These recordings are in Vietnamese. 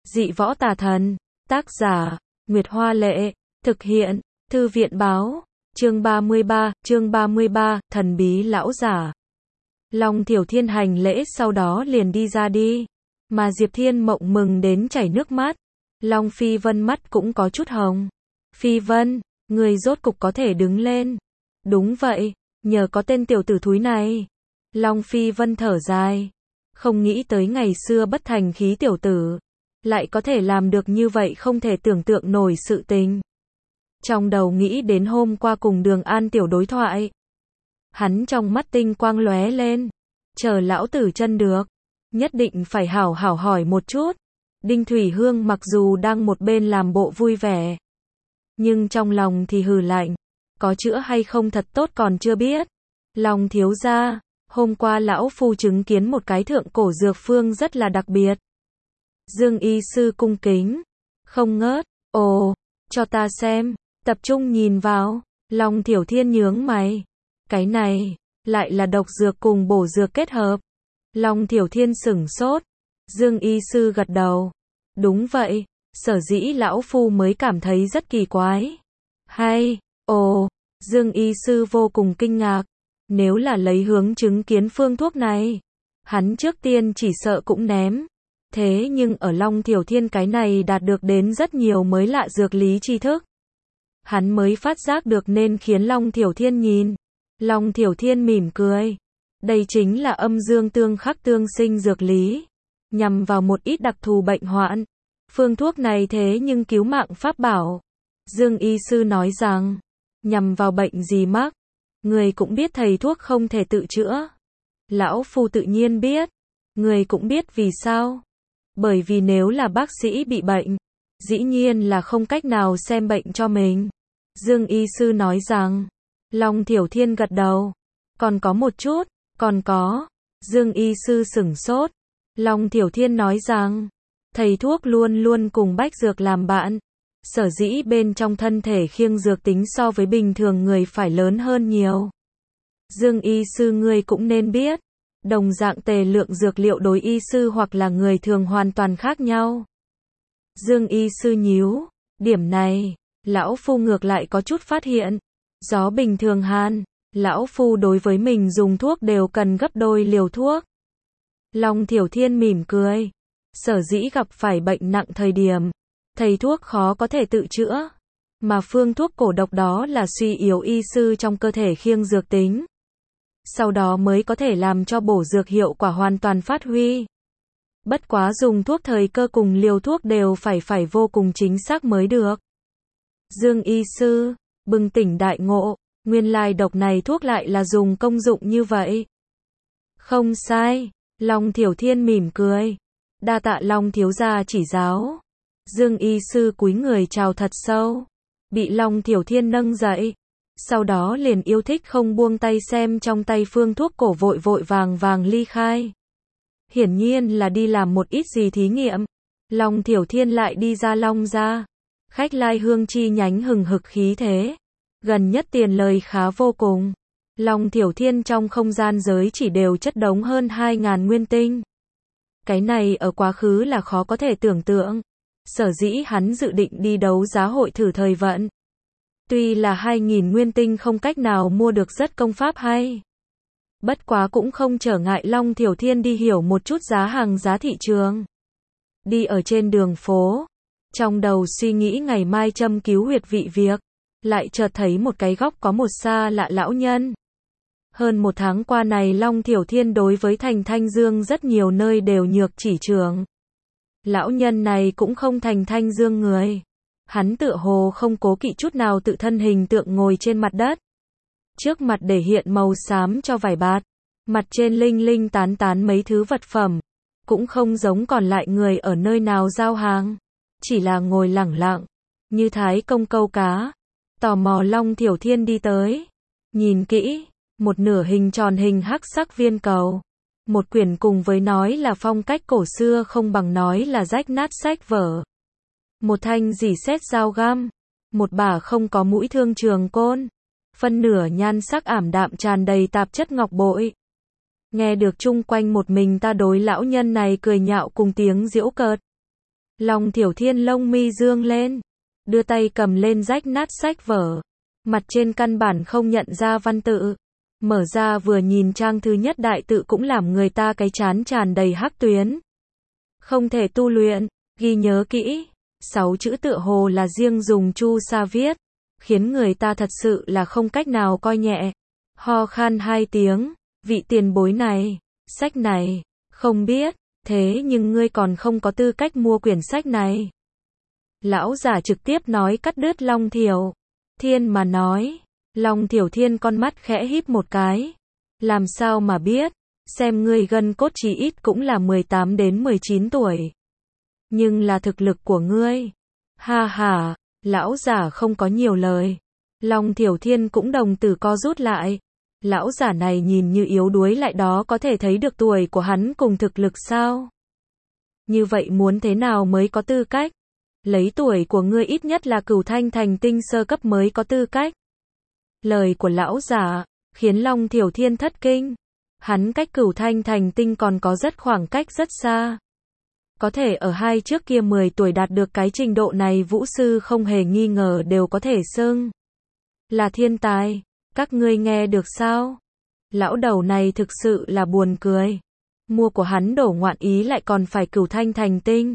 Dị võ tà thần. Tác giả, Nguyệt Hoa Lệ. Thực hiện, Thư viện Báo. Chương 33, thần bí lão giả. Long Thiểu Thiên hành lễ sau đó liền đi ra đi. Mà Diệp Thiên Mộng mừng đến chảy nước mắt. Long Phi Vân mắt cũng có chút hồng. Phi Vân, người rốt cục có thể đứng lên. Đúng vậy, nhờ có tên tiểu tử thúi này. Long Phi Vân thở dài. Không nghĩ tới ngày xưa bất thành khí tiểu tử. Lại có thể làm được như vậy, không thể tưởng tượng nổi sự tình. Trong đầu nghĩ đến hôm qua cùng Đường An tiểu đối thoại. Hắn trong mắt tinh quang lóe lên. Chờ lão tử chân được. Nhất định phải hảo hảo hỏi một chút. Đinh Thủy Hương mặc dù đang một bên làm bộ vui vẻ. Nhưng trong lòng thì hừ lạnh. Có chữa hay không thật tốt còn chưa biết. Long thiếu gia, hôm qua lão phu chứng kiến một cái thượng cổ dược phương rất là đặc biệt. Dương y sư cung kính. Không ngớt. Ồ, cho ta xem. Tập trung nhìn vào. Long Thiểu Thiên nhướng mày. Cái này, lại là độc dược cùng bổ dược kết hợp. Long Thiểu Thiên sửng sốt. Dương y sư gật đầu. Đúng vậy, sở dĩ lão phu mới cảm thấy rất kỳ quái. Hay, ồ, Dương y sư vô cùng kinh ngạc. Nếu là lấy hướng chứng kiến phương thuốc này, hắn trước tiên chỉ sợ cũng ném. Thế nhưng ở Long Thiểu Thiên cái này đạt được đến rất nhiều mới lạ dược lý tri thức. Hắn mới phát giác được nên khiến Long Thiểu Thiên nhìn. Long Thiểu Thiên mỉm cười. Đây chính là âm dương tương khắc tương sinh dược lý. Nhằm vào một ít đặc thù bệnh hoạn. Phương thuốc này thế nhưng cứu mạng pháp bảo. Dương y sư nói rằng, nhằm vào bệnh gì mắc. Người cũng biết thầy thuốc không thể tự chữa. Lão phu tự nhiên biết. Người cũng biết vì sao. Bởi vì nếu là bác sĩ bị bệnh, dĩ nhiên là không cách nào xem bệnh cho mình. Dương y sư nói rằng, Long Thiểu Thiên gật đầu. Còn có một chút, còn có. Dương y sư sửng sốt. Long Thiểu Thiên nói rằng, thầy thuốc luôn luôn cùng bách dược làm bạn. Sở dĩ bên trong thân thể khiêng dược tính so với bình thường người phải lớn hơn nhiều. Dương y sư ngươi cũng nên biết. Đồng dạng tề lượng dược liệu đối y sư hoặc là người thường hoàn toàn khác nhau. Dương y sư nhíu. Điểm này, lão phu ngược lại có chút phát hiện. Gió bình thường han, lão phu đối với mình dùng thuốc đều cần gấp đôi liều thuốc. Long Thiểu Thiên mỉm cười. Sở dĩ gặp phải bệnh nặng thời điểm, thầy thuốc khó có thể tự chữa. Mà phương thuốc cổ độc đó là suy yếu y sư trong cơ thể khiêng dược tính. Sau đó mới có thể làm cho bổ dược hiệu quả hoàn toàn phát huy. Bất quá dùng thuốc thời cơ cùng liều thuốc đều phải vô cùng chính xác mới được. Dương y sư, bừng tỉnh đại ngộ, nguyên lai độc này thuốc lại là dùng công dụng như vậy. Không sai, Long Thiểu Thiên mỉm cười. Đa tạ Long thiếu gia chỉ giáo. Dương y sư cúi người chào thật sâu. Bị Long Thiểu Thiên nâng dậy. Sau đó liền yêu thích không buông tay xem trong tay phương thuốc cổ, vội vàng ly khai. Hiển nhiên là đi làm một ít gì thí nghiệm. Long Thiểu Thiên lại đi ra Long gia. Khách lai hương chi nhánh hừng hực khí thế. Gần nhất tiền lời khá vô cùng. Long Thiểu Thiên trong không gian giới chỉ đều chất đống hơn 2.000 nguyên tinh. Cái này ở quá khứ là khó có thể tưởng tượng. Sở dĩ hắn dự định đi đấu giá hội thử thời vận. Tuy là 2.000 nguyên tinh không cách nào mua được rất công pháp hay. Bất quá cũng không trở ngại Long Thiểu Thiên đi hiểu một chút giá hàng giá thị trường. Đi ở trên đường phố. Trong đầu suy nghĩ ngày mai châm cứu huyệt vị việc. Lại chợt thấy một cái góc có một xa lạ lão nhân. Hơn một tháng qua này Long Thiểu Thiên đối với thành Thanh Dương rất nhiều nơi đều nhược chỉ trường. Lão nhân này cũng không thành Thanh Dương người. Hắn tựa hồ không cố kỵ chút nào tự thân hình tượng ngồi trên mặt đất. Trước mặt để hiện màu xám cho vải bạt. Mặt trên linh linh tán tán mấy thứ vật phẩm. Cũng không giống còn lại người ở nơi nào giao hàng. Chỉ là ngồi lẳng lặng. Như thái công câu cá. Tò mò Long Thiểu Thiên đi tới. Nhìn kỹ. Một nửa hình tròn hình hắc sắc viên cầu. Một quyển cùng với nói là phong cách cổ xưa không bằng nói là rách nát sách vở. Một thanh dỉ sét dao găm. Một bả không có mũi thương trường côn. Phân nửa nhan sắc ảm đạm tràn đầy tạp chất ngọc bội. Nghe được chung quanh một mình ta đối lão nhân này cười nhạo cùng tiếng giễu cợt. Long Thiểu Thiên lông mi dương lên, đưa tay cầm lên rách nát sách vở, mặt trên căn bản không nhận ra văn tự. Mở ra vừa nhìn trang thứ nhất đại tự cũng làm người ta cái chán tràn đầy hắc tuyến. Không thể tu luyện, ghi nhớ kỹ, 6 chữ tựa hồ là riêng dùng chu sa viết, khiến người ta thật sự là không cách nào coi nhẹ. Ho khan 2 tiếng, vị tiền bối này, sách này, không biết, thế nhưng ngươi còn không có tư cách mua quyển sách này. Lão giả trực tiếp nói cắt đứt Long Thiểu Thiên mà nói. Long Thiểu Thiên con mắt khẽ híp một cái. Làm sao mà biết, xem ngươi gân cốt chí ít cũng là 18 đến 19 tuổi. Nhưng là thực lực của ngươi. Ha ha, lão giả không có nhiều lời. Long Thiểu Thiên cũng đồng tử co rút lại. Lão giả này nhìn như yếu đuối lại đó có thể thấy được tuổi của hắn cùng thực lực sao? Như vậy muốn thế nào mới có tư cách? Lấy tuổi của ngươi ít nhất là Cửu Thanh Thành Tinh sơ cấp mới có tư cách. Lời của lão giả khiến Long Thiểu Thiên thất kinh. Hắn cách Cửu Thanh Thành Tinh còn có rất khoảng cách rất xa. Có thể ở hai trước kia 10 tuổi đạt được cái trình độ này vũ sư không hề nghi ngờ đều có thể xưng là thiên tài. Các ngươi nghe được sao? Lão đầu này thực sự là buồn cười. Mua của hắn đổ ngoạn ý lại còn phải Cửu Thanh Thành Tinh.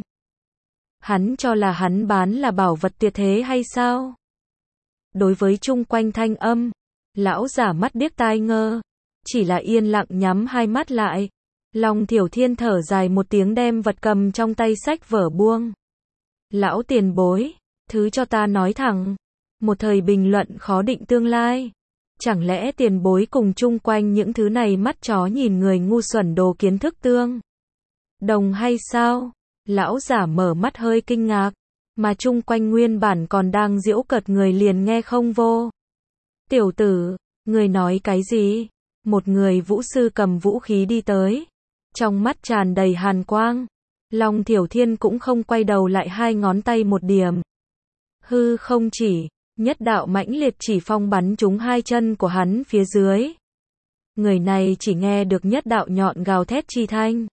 Hắn cho là hắn bán là bảo vật tuyệt thế hay sao? Đối với chung quanh thanh âm, lão giả mắt điếc tai ngơ, chỉ là yên lặng nhắm hai mắt lại. Long Thiểu Thiên thở dài một tiếng đem vật cầm trong tay sách vở buông. Lão tiền bối, thứ cho ta nói thẳng, một thời bình luận khó định tương lai. Chẳng lẽ tiền bối cùng chung quanh những thứ này mắt chó nhìn người ngu xuẩn đồ kiến thức tương đồng hay sao? Lão giả mở mắt hơi kinh ngạc, mà chung quanh nguyên bản còn đang giễu cợt người liền nghe không vô. Tiểu tử, người nói cái gì? Một người vũ sư cầm vũ khí đi tới, trong mắt tràn đầy hàn quang. Long Thiểu Thiên cũng không quay đầu lại, hai ngón tay một điểm. Hư không chỉ, nhất đạo mãnh liệt chỉ phong bắn trúng hai chân của hắn phía dưới. Người này chỉ nghe được nhất đạo nhọn gào thét chi thanh.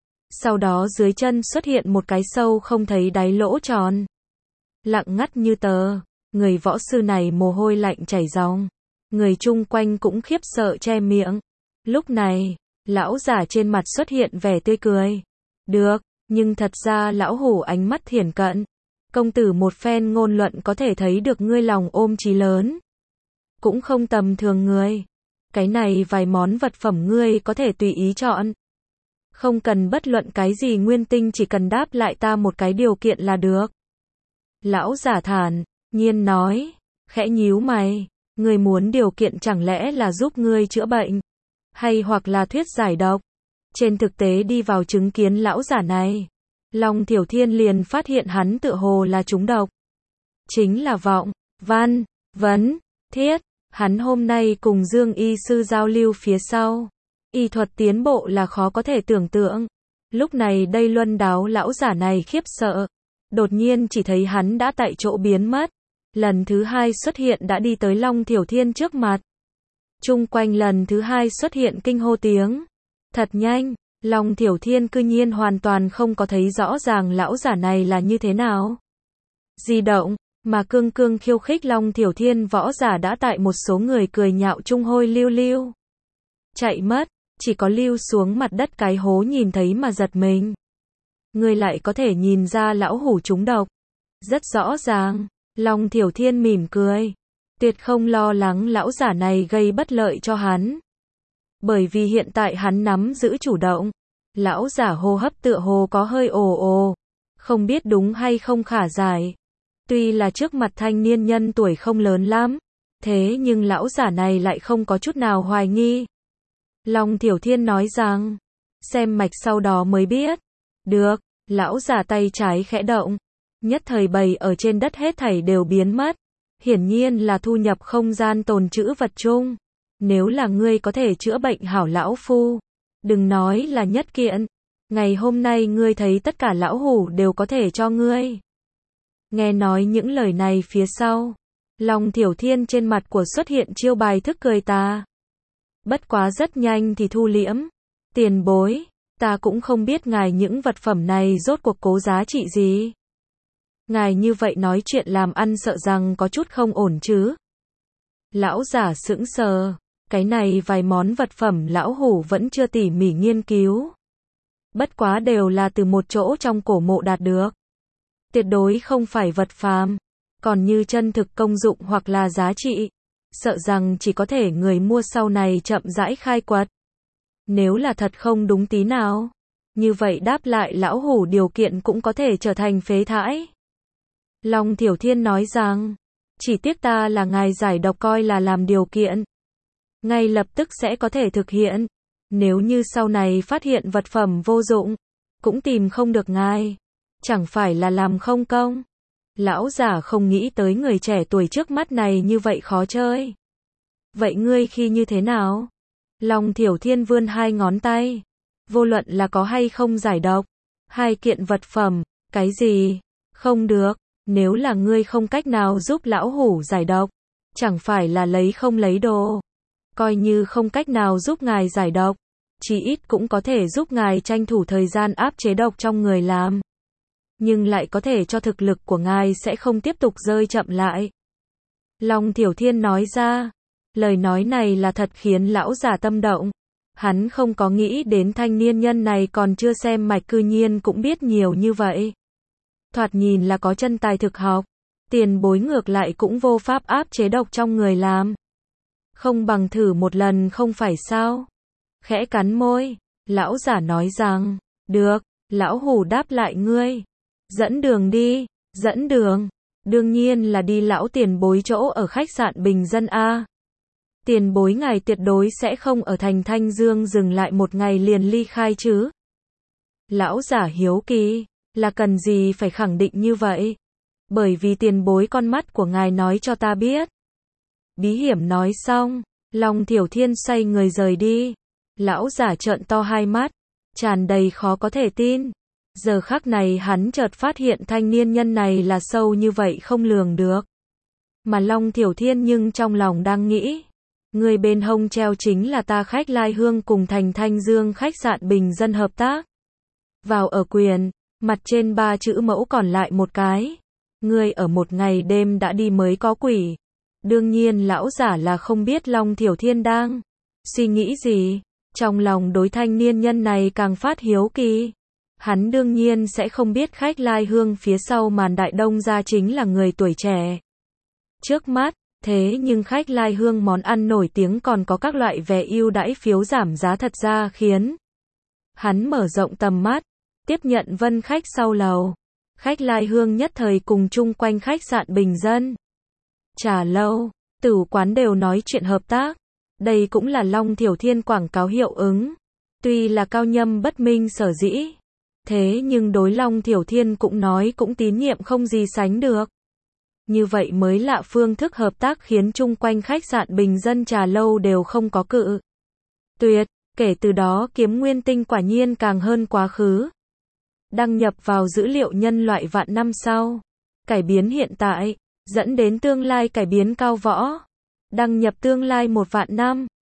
Sau đó dưới chân xuất hiện một cái sâu không thấy đáy lỗ tròn. Lặng ngắt như tờ, người võ sư này mồ hôi lạnh chảy ròng. Người chung quanh cũng khiếp sợ che miệng. Lúc này, lão giả trên mặt xuất hiện vẻ tươi cười. Được, nhưng thật ra lão hủ ánh mắt thiển cận. Công tử một phen ngôn luận có thể thấy được ngươi lòng ôm chí lớn. Cũng không tầm thường người. Cái này vài món vật phẩm ngươi có thể tùy ý chọn. Không cần bất luận cái gì nguyên tinh, chỉ cần đáp lại ta một cái điều kiện là được. Lão giả thản nhiên nói, khẽ nhíu mày, ngươi muốn điều kiện chẳng lẽ là giúp ngươi chữa bệnh, hay hoặc là thuyết giải độc? Trên thực tế đi vào chứng kiến lão giả này, Long Thiểu Thiên liền phát hiện hắn tựa hồ là trúng độc. Chính là vọng, văn, vấn, thiết. Hắn hôm nay cùng Dương y sư giao lưu phía sau. Y thuật tiến bộ là khó có thể tưởng tượng. Lúc này đây luân đáo lão giả này khiếp sợ. Đột nhiên chỉ thấy hắn đã tại chỗ biến mất. Lần thứ hai xuất hiện đã đi tới Long Thiểu Thiên trước mặt. Chung quanh lần thứ hai xuất hiện kinh hô tiếng. Thật nhanh, Long Thiểu Thiên cư nhiên hoàn toàn không có thấy rõ ràng lão giả này là như thế nào. Di động, mà cương cương khiêu khích Long Thiểu Thiên võ giả đã tại một số người cười nhạo chung hôi lưu lưu. Chạy mất, chỉ có lưu xuống mặt đất cái hố nhìn thấy mà giật mình. Người lại có thể nhìn ra lão hủ trúng độc. Rất rõ ràng, Long Thiểu Thiên mỉm cười. Tuyệt không lo lắng lão giả này gây bất lợi cho hắn. Bởi vì hiện tại hắn nắm giữ chủ động. Lão giả hô hấp tựa hồ có hơi ồ ồ. Không biết đúng hay không khả giải. Tuy là trước mặt thanh niên nhân tuổi không lớn lắm. Thế nhưng lão giả này lại không có chút nào hoài nghi. Long Thiểu Thiên nói rằng, xem mạch sau đó mới biết. Được, lão giả tay trái khẽ động. Nhất thời bầy ở trên đất hết thảy đều biến mất. Hiển nhiên là thu nhập không gian tồn trữ vật chung. Nếu là ngươi có thể chữa bệnh hảo lão phu, đừng nói là nhất kiện. Ngày hôm nay ngươi thấy tất cả lão hủ đều có thể cho ngươi. Nghe nói những lời này phía sau, Long Thiểu Thiên trên mặt của xuất hiện chiêu bài thức cười ta. Bất quá rất nhanh thì thu liễm. Tiền bối, ta cũng không biết ngài những vật phẩm này rốt cuộc cố giá trị gì. Ngài như vậy nói chuyện làm ăn sợ rằng có chút không ổn chứ. Lão giả sững sờ, cái này vài món vật phẩm lão hủ vẫn chưa tỉ mỉ nghiên cứu. Bất quá đều là từ một chỗ trong cổ mộ đạt được. Tuyệt đối không phải vật phàm, còn như chân thực công dụng hoặc là giá trị, sợ rằng chỉ có thể người mua sau này chậm rãi khai quật. Nếu là thật không đúng tí nào, như vậy đáp lại lão hủ điều kiện cũng có thể trở thành phế thải. Long Thiểu Thiên nói rằng, chỉ tiếc ta là ngài giải độc coi là làm điều kiện. Ngay lập tức sẽ có thể thực hiện. Nếu như sau này phát hiện vật phẩm vô dụng, cũng tìm không được ngài, chẳng phải là làm không công. Lão giả không nghĩ tới người trẻ tuổi trước mắt này như vậy khó chơi. Vậy ngươi khi như thế nào? Long Thiểu Thiên vươn hai ngón tay. Vô luận là có hay không giải độc, hai kiện vật phẩm, cái gì? Không được, nếu là ngươi không cách nào giúp lão hủ giải độc, chẳng phải là lấy không lấy đồ. Coi như không cách nào giúp ngài giải độc, chí ít cũng có thể giúp ngài tranh thủ thời gian áp chế độc trong người làm. Nhưng lại có thể cho thực lực của ngài sẽ không tiếp tục rơi chậm lại. Long Thiểu Thiên nói ra, lời nói này là thật khiến lão giả tâm động. Hắn không có nghĩ đến thanh niên nhân này còn chưa xem mạch cư nhiên cũng biết nhiều như vậy. Thoạt nhìn là có chân tài thực học, tiền bối ngược lại cũng vô pháp áp chế độc trong người làm. Không bằng thử một lần không phải sao? Khẽ cắn môi, lão giả nói rằng, được, lão hủ đáp lại ngươi. Dẫn đường đi, dẫn đường. Đương nhiên là đi lão tiền bối chỗ ở khách sạn bình dân A. Tiền bối ngài tuyệt đối sẽ không ở thành Thanh Dương dừng lại một ngày liền ly khai chứ. Lão giả hiếu kỳ, là cần gì phải khẳng định như vậy? Bởi vì tiền bối con mắt của ngài nói cho ta biết. Bí hiểm nói xong, Long Thiểu Thiên xoay người rời đi. Lão giả trợn to hai mắt, tràn đầy khó có thể tin. Giờ khắc này hắn chợt phát hiện thanh niên nhân này là sâu như vậy không lường được. Mà Long Thiểu Thiên nhưng trong lòng đang nghĩ, người bên hông treo chính là ta Khách Lai Hương cùng thành Thanh Dương khách sạn bình dân hợp tác. Vào ở quyền, mặt trên 3 chữ mẫu còn lại một cái. Ngươi ở một ngày đêm đã đi mới có quỷ. Đương nhiên lão giả là không biết Long Thiểu Thiên đang suy nghĩ gì. Trong lòng đối thanh niên nhân này càng phát hiếu kỳ. Hắn đương nhiên sẽ không biết Khách Lai Hương phía sau màn đại đông gia chính là người tuổi trẻ. Trước mắt, thế nhưng Khách Lai Hương món ăn nổi tiếng còn có các loại vé ưu đãi phiếu giảm giá thật ra khiến hắn mở rộng tầm mắt, tiếp nhận vân khách sau lầu. Khách Lai Hương nhất thời cùng chung quanh khách sạn bình dân, trà lâu, tử quán đều nói chuyện hợp tác. Đây cũng là Long Thiểu Thiên quảng cáo hiệu ứng. Tuy là cao nhâm bất minh sở dĩ, thế nhưng đối Long Thiểu Thiên cũng nói cũng tín nhiệm không gì sánh được. Như vậy mới lạ phương thức hợp tác khiến chung quanh khách sạn bình dân trà lâu đều không có cự tuyệt. Kể từ đó kiếm nguyên tinh quả nhiên càng hơn quá khứ. Đăng nhập vào dữ liệu nhân loại vạn năm sau. Cải biến hiện tại, dẫn đến tương lai cải biến cao võ. Đăng nhập tương lai 1 vạn năm.